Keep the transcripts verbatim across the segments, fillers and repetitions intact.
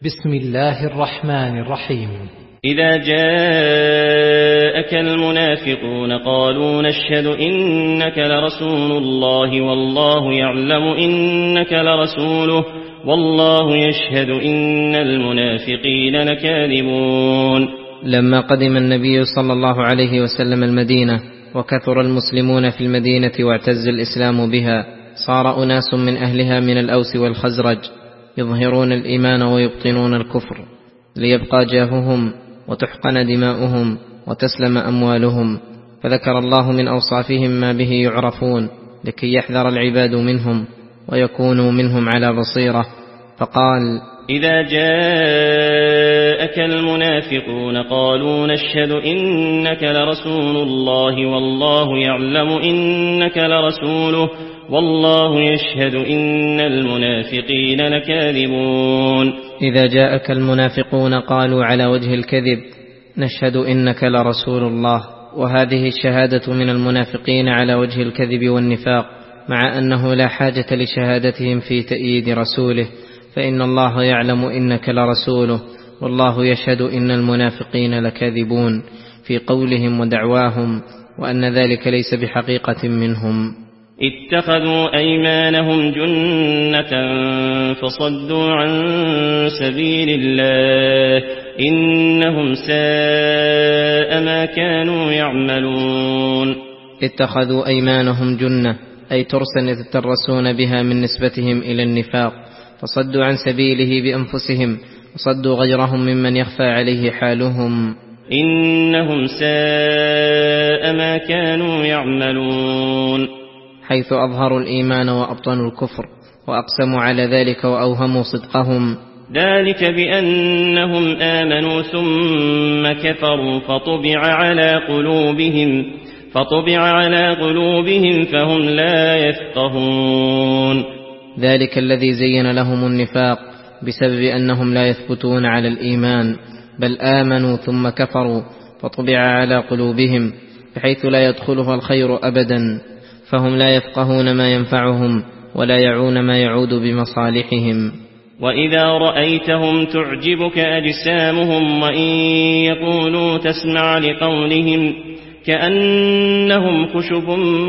بسم الله الرحمن الرحيم. إذا جاءك المنافقون قالوا نشهد إنك لرسول الله والله يعلم إنك لرسوله والله يشهد إن المنافقين لكاذبون. لما قدم النبي صلى الله عليه وسلم المدينة وكثر المسلمون في المدينة واعتز الإسلام بها، صار أناس من أهلها من الأوس والخزرج يظهرون الإيمان ويبطنون الكفر ليبقى جاههم وتحقن دماؤهم وتسلم أموالهم، فذكر الله من أوصافهم ما به يعرفون لكي يحذر العباد منهم ويكونوا منهم على بصيرة، فقال: إذا جاءك المنافقون قالوا نشهد إنك لرسول الله والله يعلم إنك لرسوله والله يشهد إن المنافقين لكاذبون. إذا جاءك المنافقون قالوا على وجه الكذب نشهد إنك لرسول الله، وهذه الشهادة من المنافقين على وجه الكذب والنفاق، مع أنه لا حاجة لشهادتهم في تأييد رسوله، فإن الله يعلم إنك لرسوله والله يشهد إن المنافقين لكاذبون في قولهم ودعواهم، وأن ذلك ليس بحقيقة منهم. اتخذوا أيمانهم جنة فصدوا عن سبيل الله إنهم ساء ما كانوا يعملون. اتخذوا أيمانهم جنة أي ترسا يتترسون بها من نسبتهم إلى النفاق، فصدوا عن سبيله بأنفسهم وصدوا غيرهم ممن يخفى عليه حالهم. إنهم ساء ما كانوا يعملون، حيث أظهروا الإيمان وأبطنوا الكفر وأقسموا على ذلك وأوهموا صدقهم. ذلك بأنهم آمنوا ثم كفروا فطبع على قلوبهم فطبع على قلوبهم فهم لا يفقهون. ذلك الذي زين لهم النفاق بسبب أنهم لا يثبتون على الإيمان، بل آمنوا ثم كفروا فطبع على قلوبهم بحيث لا يدخلها الخير أبدا، فهم لا يفقهون ما ينفعهم ولا يعون ما يعود بمصالحهم. وإذا رأيتهم تعجبك أجسامهم وإن يقولوا تسمع لقولهم كأنهم خشب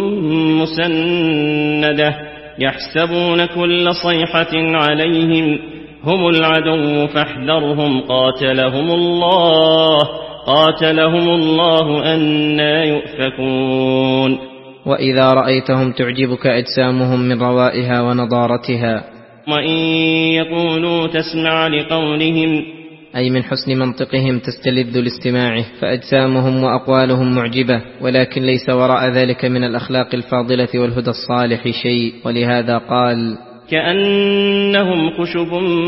مسندة يحسبون كل صيحة عليهم هم العدو فاحذرهم قاتلهم الله قاتلهم الله أنى يؤفكون. وإذا رأيتهم تعجبك أجسامهم من روائها ونضارتها، وإن يقولوا تسمع لقولهم أي من حسن منطقهم تستلذ لاستماعه، فأجسامهم وأقوالهم معجبة، ولكن ليس وراء ذلك من الأخلاق الفاضلة والهدى الصالح شيء، ولهذا قال: كأنهم خشب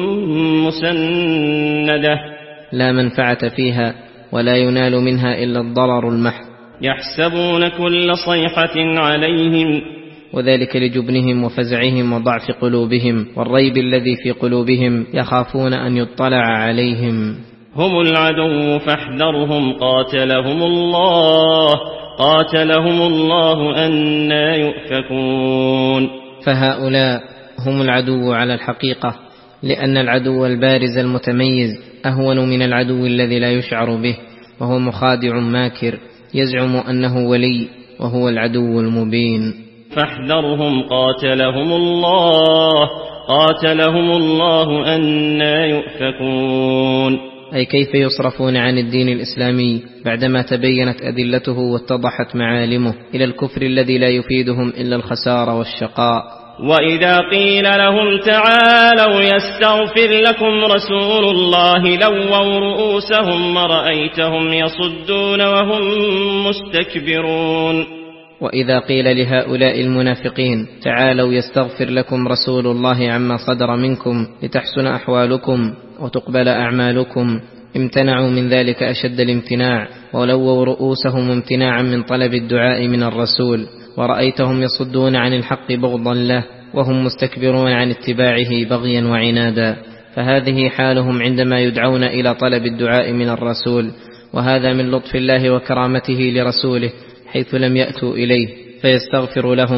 مسندة لا منفعة فيها ولا ينال منها إلا الضرر المحض. يحسبون كل صيحة عليهم، وذلك لجبنهم وفزعهم وضعف قلوبهم والريب الذي في قلوبهم، يخافون أن يطلع عليهم. هم العدو فاحذرهم قاتلهم الله قاتلهم الله أنى يؤفكون. فهؤلاء هم العدو على الحقيقة، لأن العدو البارز المتميز أهون من العدو الذي لا يشعر به، وهو مخادع ماكر يزعم أنه ولي وهو العدو المبين. فاحذرهم قاتلهم الله قاتلهم الله أنى يؤفكون. أي كيف يصرفون عن الدين الإسلامي بعدما تبينت أدلته واتضحت معالمه إلى الكفر الذي لا يفيدهم إلا الخسار والشقاء. وإذا قيل لهم تعالوا يستغفر لكم رسول الله لووا رؤوسهم ورأيتهم يصدون وهم مستكبرون. وإذا قيل لهؤلاء المنافقين تعالوا يستغفر لكم رسول الله عما صدر منكم لتحسن أحوالكم وتقبل أعمالكم، امتنعوا من ذلك أشد الامتناع، ولووا رؤوسهم امتناعا من طلب الدعاء من الرسول، ورأيتهم يصدون عن الحق بغضا له وهم مستكبرون عن اتباعه بغيا وعنادا. فهذه حالهم عندما يدعون إلى طلب الدعاء من الرسول، وهذا من لطف الله وكرامته لرسوله حيث لم يأتوا إليه فيستغفر لهم،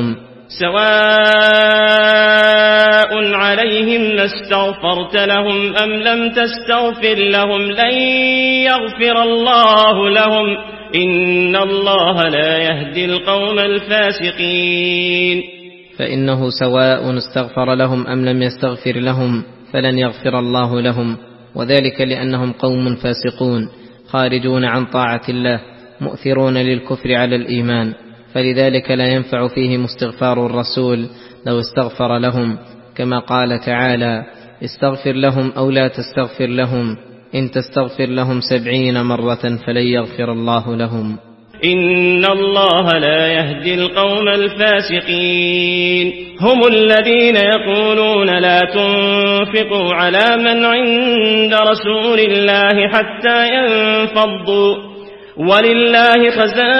سواء عليهم لاستغفرت لهم أم لم تستغفر لهم لن يغفر الله لهم إن الله لا يهدي القوم الفاسقين. فإنه سواء استغفر لهم أم لم يستغفر لهم فلن يغفر الله لهم، وذلك لأنهم قوم فاسقون خارجون عن طاعة الله مؤثرون للكفر على الإيمان، فلذلك لا ينفع فيهم استغفار الرسول لو استغفر لهم، كما قال تعالى: استغفر لهم أو لا تستغفر لهم إن تستغفر لهم سبعين مرة فلن يغفر الله لهم. إن الله لا يهدي القوم الفاسقين. هم الذين يقولون لا تنفقوا على من عند رسول الله حتى ينفضوا ولله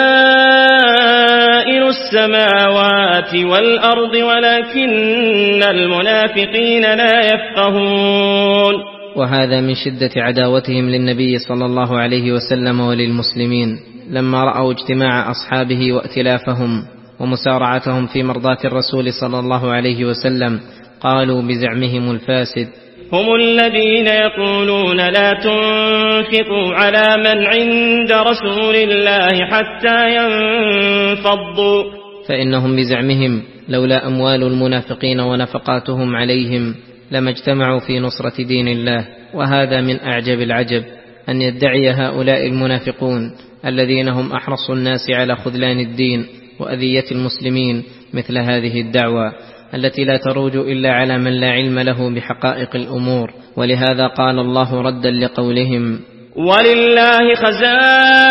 خزائن السماوات والأرض ولكن المنافقين لا يفقهون. وهذا من شدة عداوتهم للنبي صلى الله عليه وسلم وللمسلمين، لما رأوا اجتماع أصحابه وائتلافهم ومسارعتهم في مرضاة الرسول صلى الله عليه وسلم قالوا بزعمهم الفاسد: هم الذين يقولون لا تنفقوا على من عند رسول الله حتى ينفضوا. فإنهم بزعمهم لولا أموال المنافقين ونفقاتهم عليهم لما اجتمعوا في نصرة دين الله. وهذا من أعجب العجب أن يدعي هؤلاء المنافقون الذين هم أحرص الناس على خذلان الدين وأذية المسلمين مثل هذه الدعوة التي لا تروج إلا على من لا علم له بحقائق الأمور. ولهذا قال الله ردا لقولهم: ولله خزائن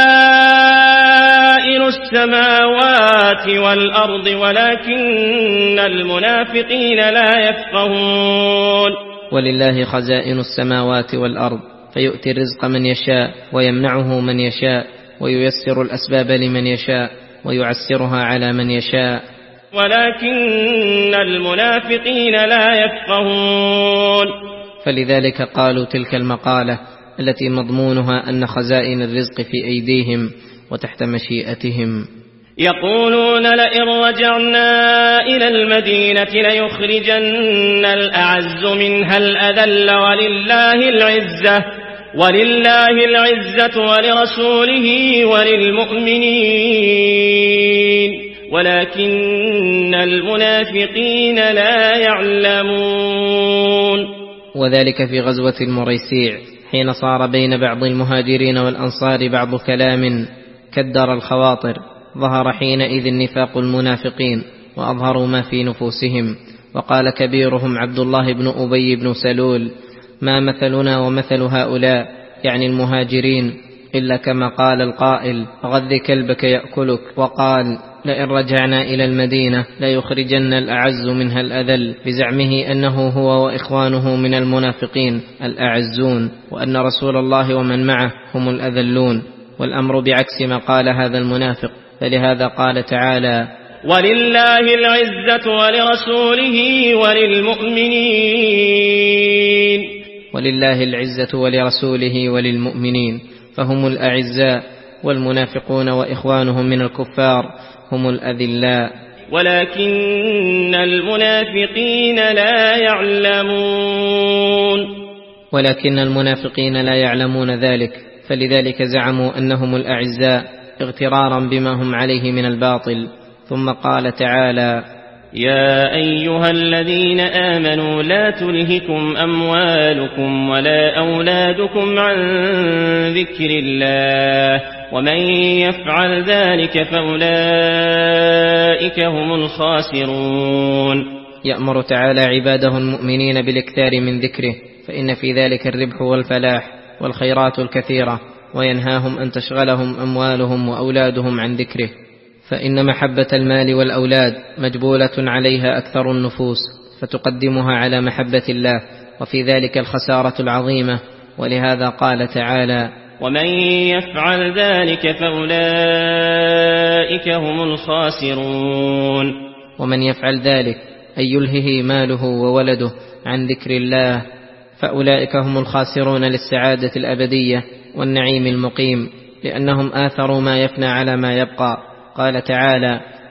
السماوات والأرض ولكن المنافقين لا يفقهون. ولله خزائن السماوات والأرض، فيؤتي الرزق من يشاء ويمنعه من يشاء وييسر الأسباب لمن يشاء ويعسرها على من يشاء، ولكن المنافقين لا يفقهون. فلذلك قالوا تلك المقالة التي مضمونها أن خزائن الرزق في أيديهم وتحت مشيئتهم. يقولون لئن رجعنا إلى المدينة ليخرجن الأعز منها الأذل ولله العزة ولله العزة ولرسوله وللمؤمنين ولكن المنافقين لا يعلمون. وذلك في غزوة المريسيع حين صار بين بعض المهاجرين والأنصار بعض كلام كدر الخواطر، ظهر حينئذ نفاق المنافقين وأظهروا ما في نفوسهم. وقال كبيرهم عبد الله بن أبي بن سلول: ما مثلنا ومثل هؤلاء، يعني المهاجرين، إلا كما قال القائل: غذ كلبك يأكلك. وقال: لئن رجعنا إلى المدينة ليخرجن الأعز منها الأذل، بزعمه أنه هو وإخوانه من المنافقين الأعزون، وأن رسول الله ومن معه هم الأذلون، والأمر بعكس ما قال هذا المنافق. فلهذا قال تعالى: ولله العزة ولرسوله وللمؤمنين. ولله العزة ولرسوله وللمؤمنين، فهم الأعزاء، والمنافقون وإخوانهم من الكفار هم الأذلاء. ولكن المنافقين لا يعلمون. ولكن المنافقين لا يعلمون ذلك، فلذلك زعموا أنهم الأعزاء اغترارا بما هم عليه من الباطل. ثم قال تعالى: يا أيها الذين آمنوا لا تلهكم أموالكم ولا أولادكم عن ذكر الله ومن يفعل ذلك فأولئك هم الخاسرون. يأمر تعالى عباده المؤمنين بالاكثار من ذكره، فإن في ذلك الربح والفلاح والخيرات الكثيرة، وينهاهم أن تشغلهم أموالهم وأولادهم عن ذكره، فإن محبة المال والأولاد مجبولة عليها أكثر النفوس، فتقدمها على محبة الله، وفي ذلك الخسارة العظيمة. ولهذا قال تعالى: ومن يفعل ذلك فأولئك هم الخاسرون. ومن يفعل ذلك أي يلهه ماله وولده عن ذكر الله فأولئك هم الخاسرون للسعادة الأبدية والنعيم المقيم، لأنهم آثروا ما يفنى على ما يبقى. قال تعالى: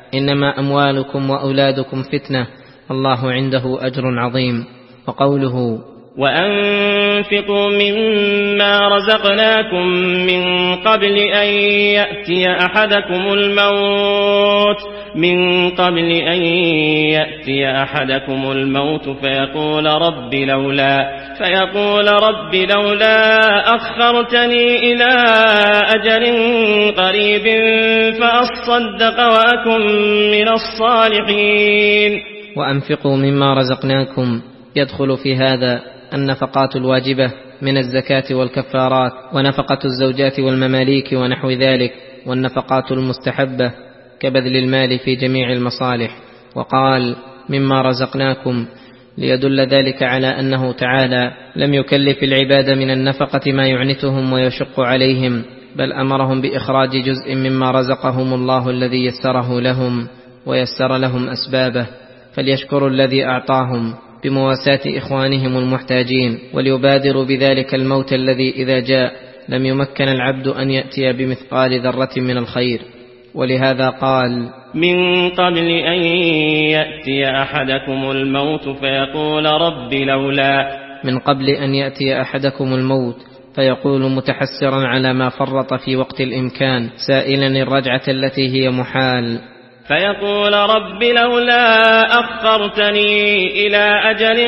إنما أموالكم وأولادكم فتنة الله عنده أجر عظيم. وقوله وأنفقوا مما رزقناكم من قبل أن يأتي أحدكم الموت من قبل أن يأتي أحدكم الموت فيقول رب لولا فيقول رب لولا أخرتني إلى أجل قريب فأصدق وأكن من الصالحين. وأنفقوا مما رزقناكم يدخل في هذا النفقات الواجبة من الزكاة والكفارات، ونفقة الزوجات والمماليك ونحو ذلك، والنفقات المستحبة كبذل المال في جميع المصالح. وقال مما رزقناكم ليدل ذلك على أنه تعالى لم يكلف العباد من النفقة ما يعنتهم ويشق عليهم، بل أمرهم بإخراج جزء مما رزقهم الله الذي يسره لهم ويسر لهم أسبابه، فليشكروا الذي أعطاهم بمواساة إخوانهم المحتاجين، وليبادروا بذلك الموت الذي إذا جاء لم يمكن العبد أن يأتي بمثقال ذرة من الخير. ولهذا قال من قبل أن يأتي أحدكم الموت فيقول رب لولا من قبل أن يأتي أحدكم الموت فيقول متحسرا على ما فرط في وقت الإمكان سائلا الرجعة التي هي محال، فيقول رب لولا أخرتني إلى أجل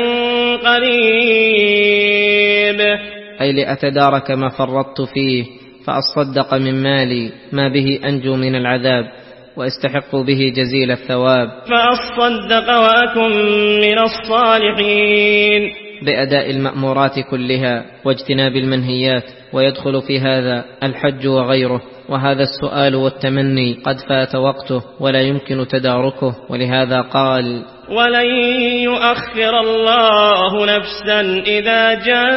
قريب، أي لأتدارك ما فرطت فيه فأصدق من مالي ما به أنجو من العذاب واستحق به جزيل الثواب، فأصدق وأكن من الصالحين، بأداء المأمورات كلها واجتناب المنهيات. ويدخل في هذا الحج وغيره. وهذا السؤال والتمني قد فات وقته ولا يمكن تداركه، ولهذا قال ولن يؤخر الله نفسا إذا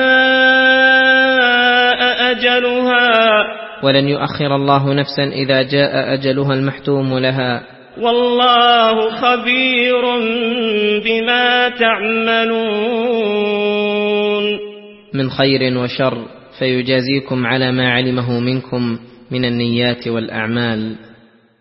جاء أجلها ولن يؤخر الله نفسا إذا جاء أجلها المحتوم لها، والله خبير بما تعملون من خير وشر، فيجازيكم على ما علمه منكم من النيات والأعمال.